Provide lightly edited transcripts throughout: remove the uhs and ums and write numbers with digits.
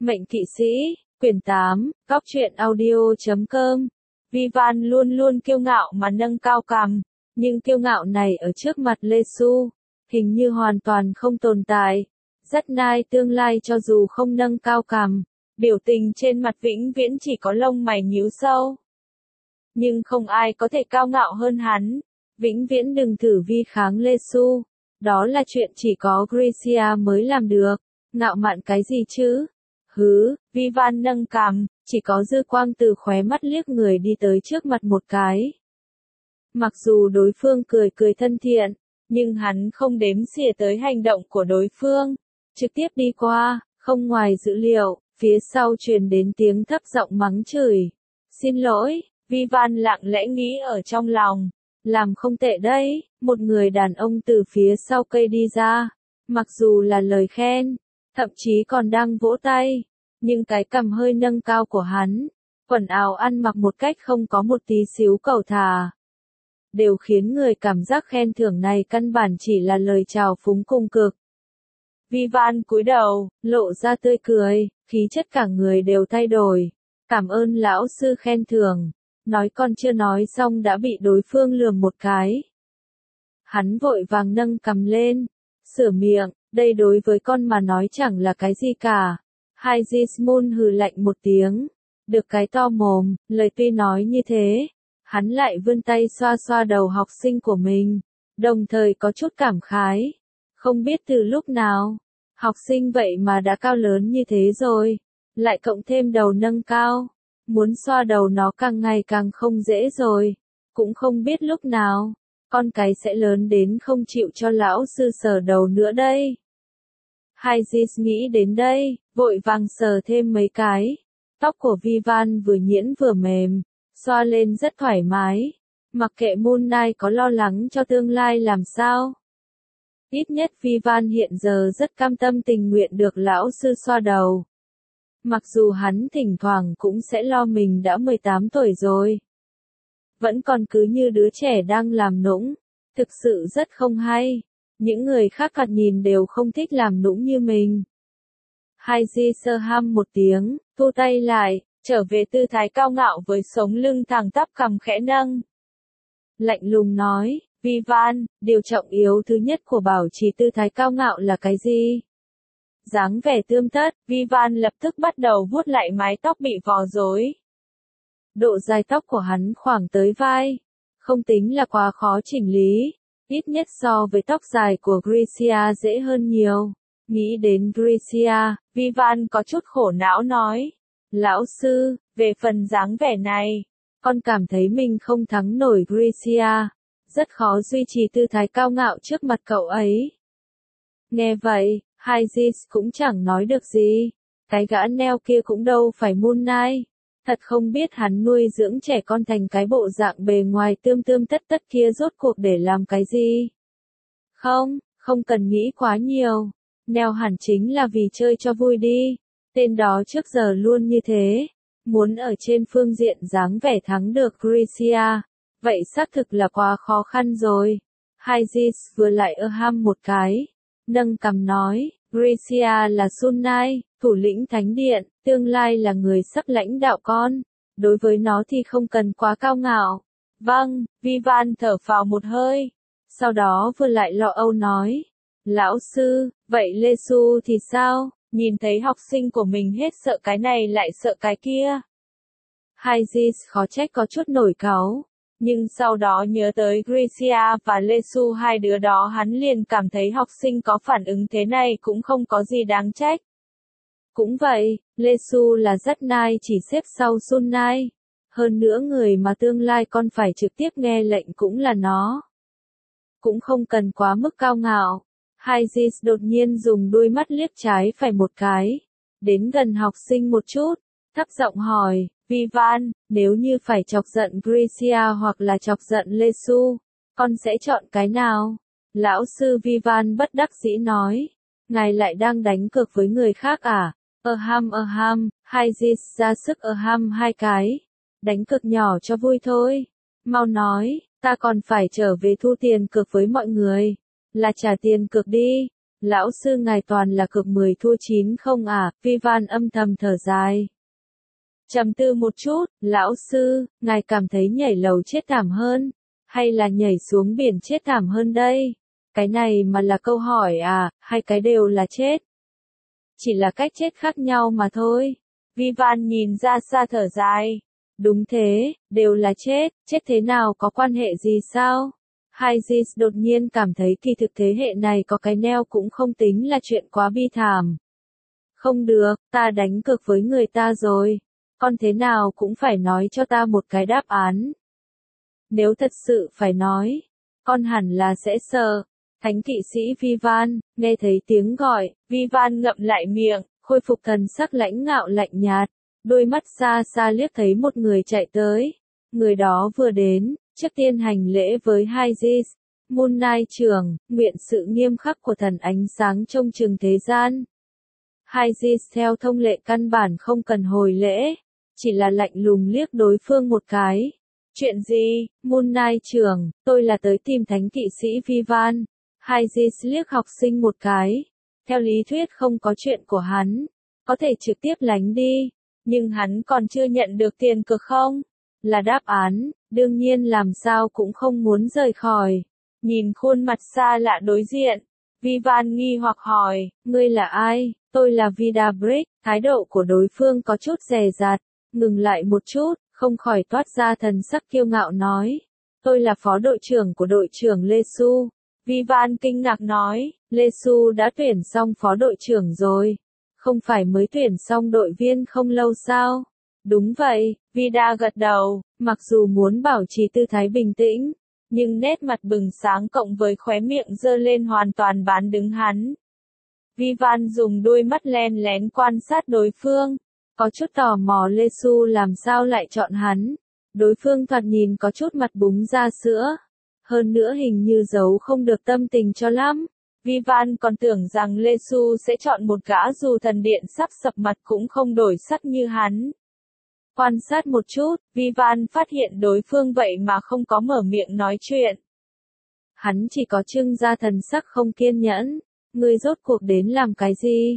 Mệnh kỵ sĩ, quyển 8, Góc truyện audio.com. Vivan luôn luôn kiêu ngạo mà nâng cao cằm, nhưng kiêu ngạo này ở trước mặt Lê Xu, hình như hoàn toàn không tồn tại. Rất nai tương lai cho dù không nâng cao cằm, biểu tình trên mặt vĩnh viễn chỉ có lông mày nhíu sâu. Nhưng không ai có thể cao ngạo hơn hắn, vĩnh viễn đừng thử vi kháng Lê Xu. Đó là chuyện chỉ có Gracia mới làm được, ngạo mạn cái gì chứ? Vivan nâng cằm, chỉ có dư quang từ khóe mắt liếc người đi tới trước mặt một cái. Mặc dù đối phương cười cười thân thiện, nhưng hắn không đếm xỉa tới hành động của đối phương, trực tiếp đi qua, không ngoài dữ liệu, phía sau truyền đến tiếng thấp giọng mắng chửi. Xin lỗi, Vivan lặng lẽ nghĩ ở trong lòng, làm không tệ đấy, một người đàn ông từ phía sau cây đi ra, mặc dù là lời khen, thậm chí còn đang vỗ tay, nhưng cái cằm hơi nâng cao của hắn, quần áo ăn mặc một cách không có một tí xíu cầu thả, đều khiến người cảm giác khen thưởng này căn bản chỉ là lời chào phúng cùng cực. Vivan cúi đầu, lộ ra tươi cười, khí chất cả người đều thay đổi. Cảm ơn lão sư khen thưởng, nói còn chưa nói xong đã bị đối phương lườm một cái. Hắn vội vàng nâng cằm lên, sửa miệng, đây đối với con mà nói chẳng là cái gì cả. Sigismund hừ lạnh một tiếng, được cái to mồm, lời tuy nói như thế, hắn lại vươn tay xoa xoa đầu học sinh của mình, đồng thời có chút cảm khái. Không biết từ lúc nào, học sinh vậy mà đã cao lớn như thế rồi, lại cộng thêm đầu nâng cao, muốn xoa đầu nó càng ngày càng không dễ rồi, cũng không biết lúc nào, con cái sẽ lớn đến không chịu cho lão sư sờ đầu nữa đây. Haizis nghĩ đến đây, vội vàng sờ thêm mấy cái, tóc của Vivan vừa nhuyễn vừa mềm, xoa lên rất thoải mái, mặc kệ Moon Knight có lo lắng cho tương lai làm sao. Ít nhất Vivan hiện giờ rất cam tâm tình nguyện được lão sư xoa đầu. Mặc dù hắn thỉnh thoảng cũng sẽ lo mình đã 18 tuổi rồi. Vẫn còn cứ như đứa trẻ đang làm nũng, thực sự rất không hay. Những người khác thoạt nhìn đều không thích làm nũng như mình. Haiji sơ ham một tiếng, thu tay lại, trở về tư thái cao ngạo với sống lưng thẳng tắp cằm khẽ nâng. Lạnh lùng nói, Vivan, điều trọng yếu thứ nhất của bảo trì tư thái cao ngạo là cái gì? Dáng vẻ tươm tất, Vivan lập tức bắt đầu vuốt lại mái tóc bị vò rối. Độ dài tóc của hắn khoảng tới vai, không tính là quá khó chỉnh lý, ít nhất so với tóc dài của Gracia dễ hơn nhiều. Nghĩ đến Gracia, Vivan có chút khổ não nói, lão sư, về phần dáng vẻ này, con cảm thấy mình không thắng nổi Gracia, rất khó duy trì tư thái cao ngạo trước mặt cậu ấy. Nghe vậy, Haizis cũng chẳng nói được gì, cái gã neo kia cũng đâu phải Moon Knight, thật không biết hắn nuôi dưỡng trẻ con thành cái bộ dạng bề ngoài tươm tươm tất tất kia rốt cuộc để làm cái gì. Không cần nghĩ quá nhiều, neo hẳn chính là vì chơi cho vui đi, tên đó trước giờ luôn như thế, muốn ở trên phương diện dáng vẻ thắng được Gracia, vậy xác thực là quá khó khăn rồi. Haizis vừa lại ham một cái, nâng cằm nói, Gracia là Sun Knight, thủ lĩnh thánh điện, tương lai là người sắp lãnh đạo con, đối với nó thì không cần quá cao ngạo. Vâng, Vivan thở phào một hơi, sau đó vừa lại lo âu nói, lão sư, vậy Lê Xu thì sao, nhìn thấy học sinh của mình hết sợ cái này lại sợ cái kia. Haizis khó trách có chút nổi cáu. Nhưng sau đó nhớ tới Gracia và Lê Xu, hai đứa đó hắn liền cảm thấy học sinh có phản ứng thế này cũng không có gì đáng trách. Cũng vậy, Lê Xu là rất nai chỉ xếp sau Sun Knight. Hơn nữa người mà tương lai con phải trực tiếp nghe lệnh cũng là nó. Cũng không cần quá mức cao ngạo. Haizis đột nhiên dùng đôi mắt liếc trái phải một cái. Đến gần học sinh một chút, thấp giọng hỏi. Vivan, nếu như phải chọc giận Gracia hoặc là chọc giận Lê Xu, con sẽ chọn cái nào? Lão sư Vivan bất đắc dĩ nói, ngài lại đang đánh cược với người khác à? Haizis ra sức hai cái, đánh cược nhỏ cho vui thôi. Mau nói, ta còn phải trở về thu tiền cược với mọi người, là trả tiền cược đi. Lão sư ngài toàn là cược 10 thua 9 không à, Vivan âm thầm thở dài. Trầm tư một chút, lão sư, ngài cảm thấy nhảy lầu chết thảm hơn, hay là nhảy xuống biển chết thảm hơn đây? Cái này mà là câu hỏi à, hai cái đều là chết. Chỉ là cách chết khác nhau mà thôi. Vivan nhìn ra xa thở dài. Đúng thế, đều là chết thế nào có quan hệ gì sao? Haizis đột nhiên cảm thấy kỳ thực thế hệ này có cái neo cũng không tính là chuyện quá bi thảm. Không được, ta đánh cược với người ta rồi. Con thế nào cũng phải nói cho ta một cái đáp án. Nếu thật sự phải nói, con hẳn là sẽ sợ. Thánh kỵ sĩ Vivan, nghe thấy tiếng gọi, Vivan ngậm lại miệng, khôi phục thần sắc lãnh ngạo lạnh nhạt. Đôi mắt xa xa liếc thấy một người chạy tới. Người đó vừa đến, trước tiên hành lễ với Haizis. Moon Knight trưởng, nguyện sự nghiêm khắc của thần ánh sáng trông chừng thế gian. Haizis theo thông lệ căn bản không cần hồi lễ, chỉ là lạnh lùng liếc đối phương một cái. Chuyện gì, Moon Knight trưởng, tôi là tới tìm thánh kỵ sĩ Vivan. Haizis liếc học sinh một cái. Theo lý thuyết không có chuyện của hắn, có thể trực tiếp lánh đi, nhưng hắn còn chưa nhận được tiền cược không? Là đáp án, đương nhiên làm sao cũng không muốn rời khỏi. Nhìn khuôn mặt xa lạ đối diện, Vivan nghi hoặc hỏi, ngươi là ai? Tôi là Vida Brick. Thái độ của đối phương có chút dè dặt, ngừng lại một chút, không khỏi toát ra thần sắc kiêu ngạo nói. Tôi là phó đội trưởng của đội trưởng Lê Su. Vivan kinh ngạc nói, Lê Su đã tuyển xong phó đội trưởng rồi. Không phải mới tuyển xong đội viên không lâu sao? Đúng vậy, Vida gật đầu, mặc dù muốn bảo trì tư thái bình tĩnh, nhưng nét mặt bừng sáng cộng với khóe miệng giơ lên hoàn toàn bán đứng hắn. Vivan dùng đôi mắt len lén quan sát đối phương, có chút tò mò Lê Su làm sao lại chọn hắn. Đối phương thoạt nhìn có chút mặt búng ra sữa, hơn nữa hình như giấu không được tâm tình cho lắm. Vivan còn tưởng rằng Lê Su sẽ chọn một gã dù thần điện sắp sập mặt cũng không đổi sắc như hắn. Quan sát một chút, Vivan phát hiện đối phương vậy mà không có mở miệng nói chuyện. Hắn chỉ có trưng ra thần sắc không kiên nhẫn. Ngươi rốt cuộc đến làm cái gì?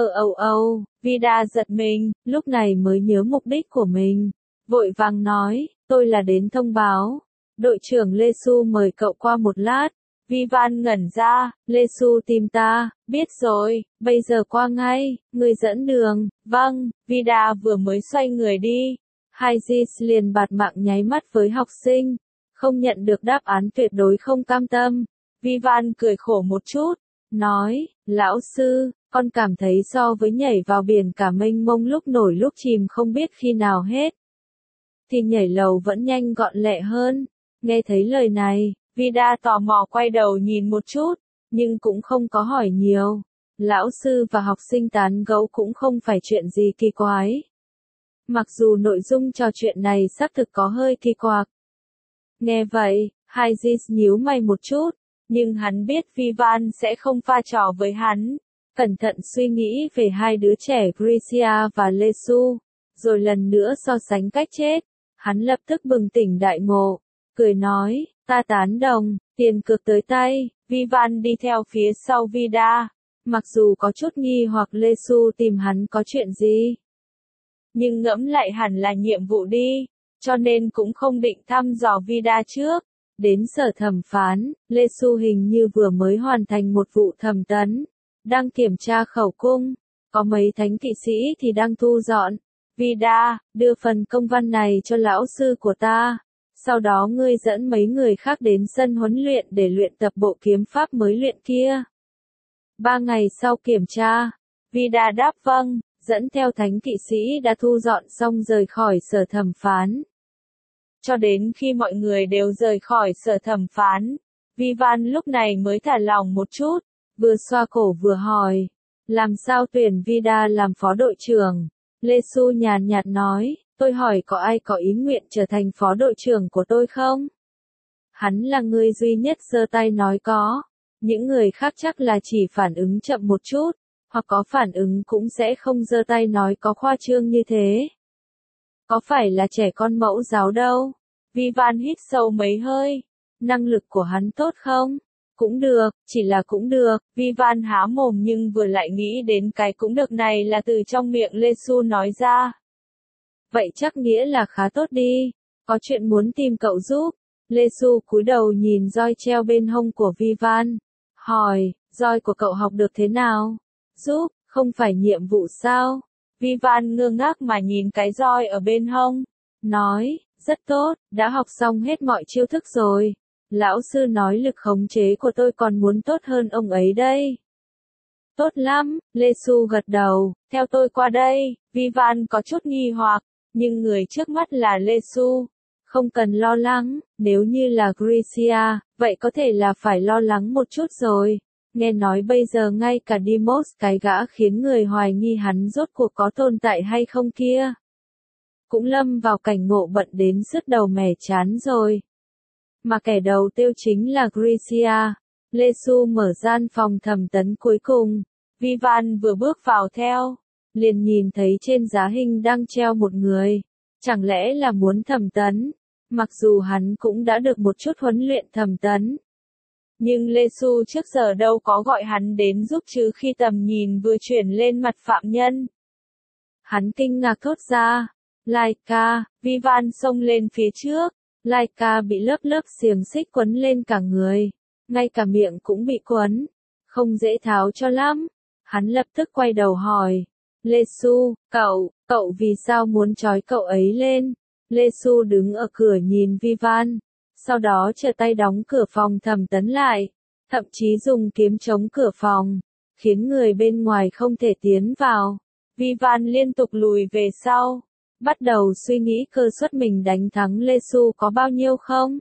Vida giật mình, lúc này mới nhớ mục đích của mình. Vội vàng nói, tôi là đến thông báo. Đội trưởng Lê Su mời cậu qua một lát. Vivan ngẩn ra, Lê Su tìm ta, biết rồi, bây giờ qua ngay, người dẫn đường, vâng, Vida vừa mới xoay người đi. Haizis liền bạt mạng nháy mắt với học sinh, không nhận được đáp án tuyệt đối không cam tâm. Vivan cười khổ một chút, nói, lão sư, con cảm thấy so với nhảy vào biển cả mênh mông lúc nổi lúc chìm không biết khi nào hết, thì nhảy lầu vẫn nhanh gọn lẹ hơn. Nghe thấy lời này, Vida tò mò quay đầu nhìn một chút, nhưng cũng không có hỏi nhiều. Lão sư và học sinh tán gẫu cũng không phải chuyện gì kỳ quái. Mặc dù nội dung trò chuyện này xác thực có hơi kỳ quặc. Nghe vậy, Haizis nhíu mày một chút, nhưng hắn biết Vivan sẽ không pha trò với hắn. Cẩn thận suy nghĩ về hai đứa trẻ Grisia và Lê Su, rồi lần nữa so sánh cách chết. Hắn lập tức bừng tỉnh đại ngộ, cười nói, ta tán đồng, tiền cược tới tay. Vivan đi theo phía sau Vida, mặc dù có chút nghi hoặc Lê Su tìm hắn có chuyện gì, nhưng ngẫm lại hẳn là nhiệm vụ đi, cho nên cũng không định thăm dò Vida trước. Đến sở thẩm phán, Lê Su hình như vừa mới hoàn thành một vụ thẩm tấn, đang kiểm tra khẩu cung, có mấy thánh kỵ sĩ thì đang thu dọn. Vida, đưa phần công văn này cho lão sư của ta. Sau đó ngươi dẫn mấy người khác đến sân huấn luyện để luyện tập bộ kiếm pháp mới luyện kia. 3 ngày sau kiểm tra, Vida đáp vâng, dẫn theo thánh kỵ sĩ đã thu dọn xong rời khỏi sở thẩm phán. Cho đến khi mọi người đều rời khỏi sở thẩm phán, Vivan lúc này mới thả lòng một chút, vừa xoa cổ vừa hỏi, làm sao tuyển Vida làm phó đội trưởng? Lê Su nhàn nhạt nói, tôi hỏi có ai có ý nguyện trở thành phó đội trưởng của tôi không? Hắn là người duy nhất giơ tay nói có, những người khác chắc là chỉ phản ứng chậm một chút, hoặc có phản ứng cũng sẽ không giơ tay nói có khoa trương như thế. Có phải là trẻ con mẫu giáo đâu? Vivan hít sâu mấy hơi, năng lực của hắn tốt không? Cũng được, chỉ là cũng được, Vivan há mồm nhưng vừa lại nghĩ đến cái cũng được này là từ trong miệng Lê Xu nói ra. Vậy chắc nghĩa là khá tốt đi, có chuyện muốn tìm cậu giúp. Lê Xu cúi đầu nhìn roi treo bên hông của Vivan, hỏi, roi của cậu học được thế nào? Giúp, không phải nhiệm vụ sao? Vivan ngơ ngác mà nhìn cái roi ở bên hông, nói, rất tốt, đã học xong hết mọi chiêu thức rồi. Lão sư nói lực khống chế của tôi còn muốn tốt hơn ông ấy đây. Tốt lắm, Lê Xu gật đầu, theo tôi qua đây. Vivan có chút nghi hoặc, nhưng người trước mắt là Lê Xu. Không cần lo lắng, nếu như là Gracia, vậy có thể là phải lo lắng một chút rồi. Nghe nói bây giờ ngay cả Deimos cái gã khiến người hoài nghi hắn rốt cuộc có tồn tại hay không kia, cũng lâm vào cảnh ngộ bận đến sứt đầu mẻ chán rồi. Mà kẻ đầu tiêu chính là Gracia. Lê Xu mở gian phòng thẩm tấn cuối cùng. Vivan vừa bước vào theo, liền nhìn thấy trên giá hình đang treo một người. Chẳng lẽ là muốn thẩm tấn? Mặc dù hắn cũng đã được một chút huấn luyện thẩm tấn, nhưng Lê Xu trước giờ đâu có gọi hắn đến giúp chứ khi tầm nhìn vừa chuyển lên mặt phạm nhân. Hắn kinh ngạc thốt ra, Laika. Vivan xông lên phía trước. Laika bị lớp xiềng xích quấn lên cả người, ngay cả miệng cũng bị quấn, không dễ tháo cho lắm. Hắn lập tức quay đầu hỏi, Lê Xu, cậu vì sao muốn trói cậu ấy lên? Lê Xu đứng ở cửa nhìn Vivan, sau đó trở tay đóng cửa phòng thẩm tấn lại, thậm chí dùng kiếm chống cửa phòng, khiến người bên ngoài không thể tiến vào. Vivan liên tục lùi về sau, bắt đầu suy nghĩ cơ suất mình đánh thắng Lê Xu có bao nhiêu không?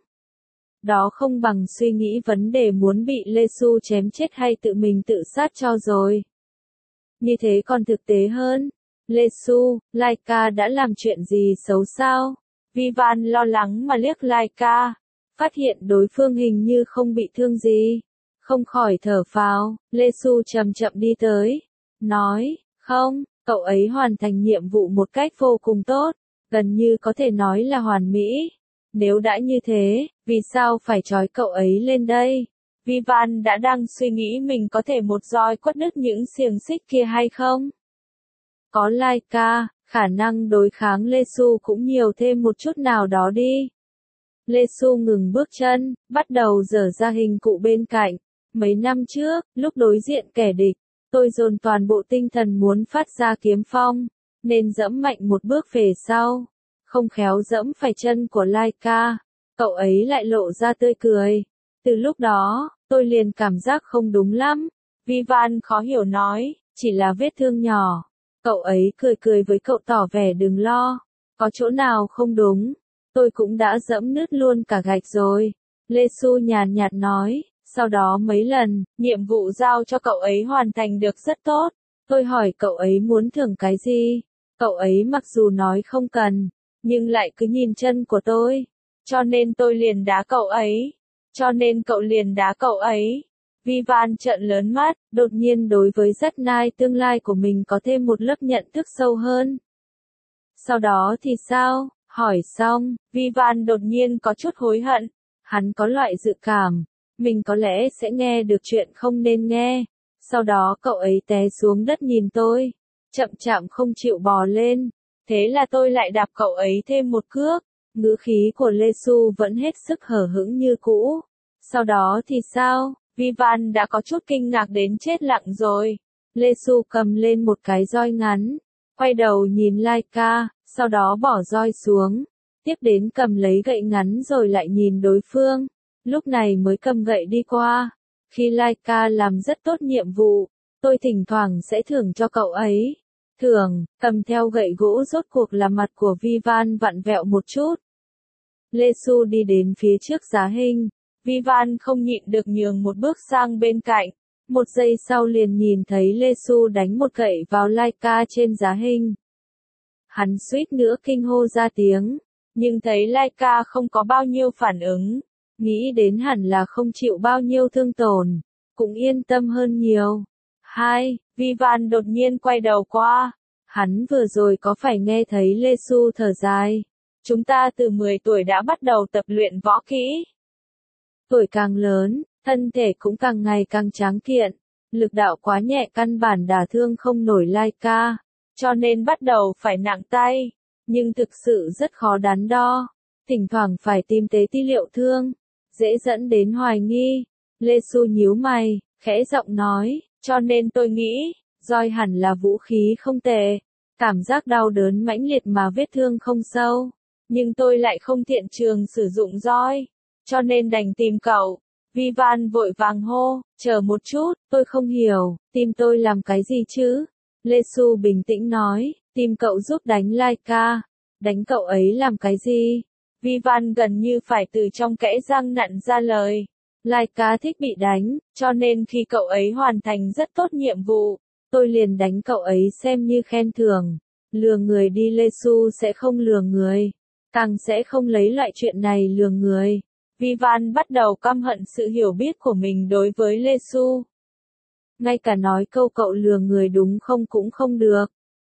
Đó không bằng suy nghĩ vấn đề muốn bị Lê Xu chém chết hay tự mình tự sát cho rồi. Như thế còn thực tế hơn. Lê Xu, Laika đã làm chuyện gì xấu sao? Vivan lo lắng mà liếc Laika, phát hiện đối phương hình như không bị thương gì. Không khỏi thở phào, Lê Xu chậm chậm đi tới, nói, không, cậu ấy hoàn thành nhiệm vụ một cách vô cùng tốt, gần như có thể nói là hoàn mỹ. Nếu đã như thế, vì sao phải trói cậu ấy lên đây? Vivan đã đang suy nghĩ mình có thể một roi quất đứt những xiềng xích kia hay không? Có Laika, khả năng đối kháng Lê Xu cũng nhiều thêm một chút nào đó đi. Lê Xu ngừng bước chân, bắt đầu dở ra hình cụ bên cạnh. Mấy năm trước, lúc đối diện kẻ địch, tôi dồn toàn bộ tinh thần muốn phát ra kiếm phong, nên dẫm mạnh một bước về sau. Không khéo dẫm phải chân của Laika, cậu ấy lại lộ ra tươi cười. Từ lúc đó, tôi liền cảm giác không đúng lắm. Vivan khó hiểu nói, chỉ là vết thương nhỏ. Cậu ấy cười cười với cậu tỏ vẻ đừng lo, có chỗ nào không đúng, tôi cũng đã dẫm nứt luôn cả gạch rồi. Lê Xu nhàn nhạt nói, sau đó mấy lần, nhiệm vụ giao cho cậu ấy hoàn thành được rất tốt. Tôi hỏi cậu ấy muốn thưởng cái gì, cậu ấy mặc dù nói không cần, nhưng lại cứ nhìn chân của tôi, cho nên tôi liền đá cậu ấy, cho nên cậu liền đá cậu ấy. Vivan trợn lớn mắt, đột nhiên đối với rất nai tương lai của mình có thêm một lớp nhận thức sâu hơn. Sau đó thì sao? Hỏi xong, Vivan đột nhiên có chút hối hận. Hắn có loại dự cảm, mình có lẽ sẽ nghe được chuyện không nên nghe. Sau đó cậu ấy té xuống đất nhìn tôi, chậm chạp không chịu bò lên. Thế là tôi lại đạp cậu ấy thêm một cước. Ngữ khí của Lê Xu vẫn hết sức hở hững như cũ. Sau đó thì sao? Vivan đã có chút kinh ngạc đến chết lặng rồi. Lê Xu cầm lên một cái roi ngắn, quay đầu nhìn Laika, sau đó bỏ roi xuống, tiếp đến cầm lấy gậy ngắn rồi lại nhìn đối phương, lúc này mới cầm gậy đi qua. Khi Laika làm rất tốt nhiệm vụ, tôi thỉnh thoảng sẽ thưởng cho cậu ấy. Thưởng, cầm theo gậy gỗ rốt cuộc là mặt của Vivan vặn vẹo một chút. Lê Xu đi đến phía trước giá hình. Vivan không nhịn được nhường một bước sang bên cạnh. Một giây sau liền nhìn thấy Lê Xu đánh một gậy vào Laika trên giá hình. Hắn suýt nữa kinh hô ra tiếng, nhưng thấy Laika không có bao nhiêu phản ứng, nghĩ đến hẳn là không chịu bao nhiêu thương tổn, cũng yên tâm hơn nhiều. Vivan đột nhiên quay đầu qua. Hắn vừa rồi có phải nghe thấy Lê Xu thở dài? Chúng ta từ 10 tuổi đã bắt đầu tập luyện võ kỹ. Tuổi càng lớn, thân thể cũng càng ngày càng tráng kiện, lực đạo quá nhẹ căn bản đả thương không nổi Lai Ca, cho nên bắt đầu phải nặng tay, nhưng thực sự rất khó đắn đo, thỉnh thoảng phải tìm tế ti liệu thương, dễ dẫn đến hoài nghi. Lê Xu nhíu mày, khẽ giọng nói, cho nên tôi nghĩ, roi hẳn là vũ khí không tệ, cảm giác đau đớn mãnh liệt mà vết thương không sâu, nhưng tôi lại không thiện trường sử dụng roi, cho nên đành tìm cậu. Vivan vội vàng hô, chờ một chút, tôi không hiểu, tìm tôi làm cái gì chứ? Lê Xu bình tĩnh nói, tìm cậu giúp đánh Lai Ca, đánh cậu ấy làm cái gì? Vivan gần như phải từ trong kẽ răng nặn ra lời. Lai Ca thích bị đánh, cho nên khi cậu ấy hoàn thành rất tốt nhiệm vụ, tôi liền đánh cậu ấy xem như khen thưởng. Lừa người đi Lê Xu sẽ không lừa người, càng sẽ không lấy loại chuyện này lừa người. Vivan bắt đầu căm hận sự hiểu biết của mình đối với Lê Xu. Ngay cả nói câu cậu lừa người đúng không cũng không được.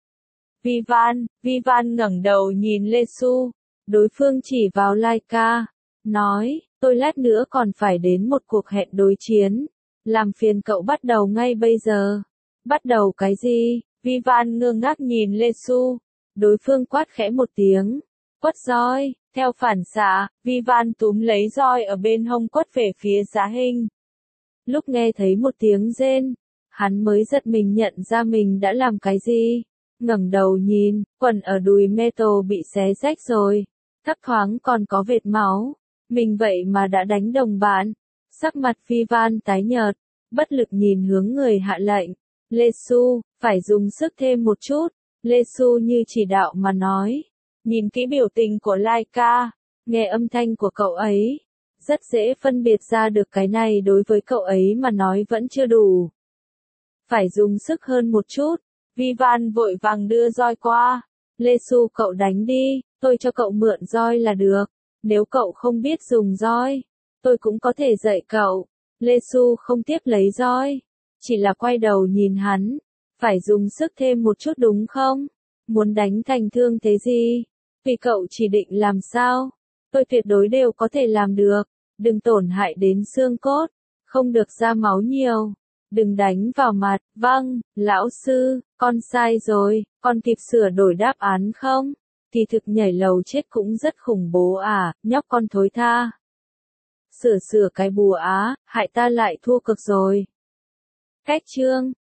Vivan ngẩng đầu nhìn Lê Xu, đối phương chỉ vào Lai Ca, nói, tôi lát nữa còn phải đến một cuộc hẹn đối chiến, làm phiền cậu bắt đầu ngay bây giờ. Bắt đầu cái gì? Vivan ngơ ngác nhìn Lê Xu, đối phương quát khẽ một tiếng, quất roi. Theo phản xạ, Vivan túm lấy roi ở bên hông quất về phía Giá Hinh. Lúc nghe thấy một tiếng rên, hắn mới giật mình nhận ra mình đã làm cái gì. Ngẩng đầu nhìn, quần ở đùi Metal bị xé rách rồi, thấp thoáng còn có vệt máu. Mình vậy mà đã đánh đồng bạn. Sắc mặt Vivan tái nhợt, bất lực nhìn hướng người hạ lệnh. Lê Xu, phải dùng sức thêm một chút. Lê Xu như chỉ đạo mà nói. Nhìn kỹ biểu tình của Lai Ca, nghe âm thanh của cậu ấy, rất dễ phân biệt ra được cái này đối với cậu ấy mà nói vẫn chưa đủ. Phải dùng sức hơn một chút. Vivan vội vàng đưa roi qua. Lê Xu cậu đánh đi, tôi cho cậu mượn roi là được. Nếu cậu không biết dùng roi, tôi cũng có thể dạy cậu. Lê Xu không tiếp lấy roi, chỉ là quay đầu nhìn hắn. Phải dùng sức thêm một chút đúng không? Muốn đánh thành thương thế gì? Vì cậu chỉ định làm sao? Tôi tuyệt đối đều có thể làm được. Đừng tổn hại đến xương cốt. Không được ra máu nhiều. Đừng đánh vào mặt. Vâng, lão sư, con sai rồi. Con kịp sửa đổi đáp án không? Kỳ thực nhảy lầu chết cũng rất khủng bố à, nhóc con thối tha. Sửa cái bùa á, hại ta lại thua cực rồi. Cách chương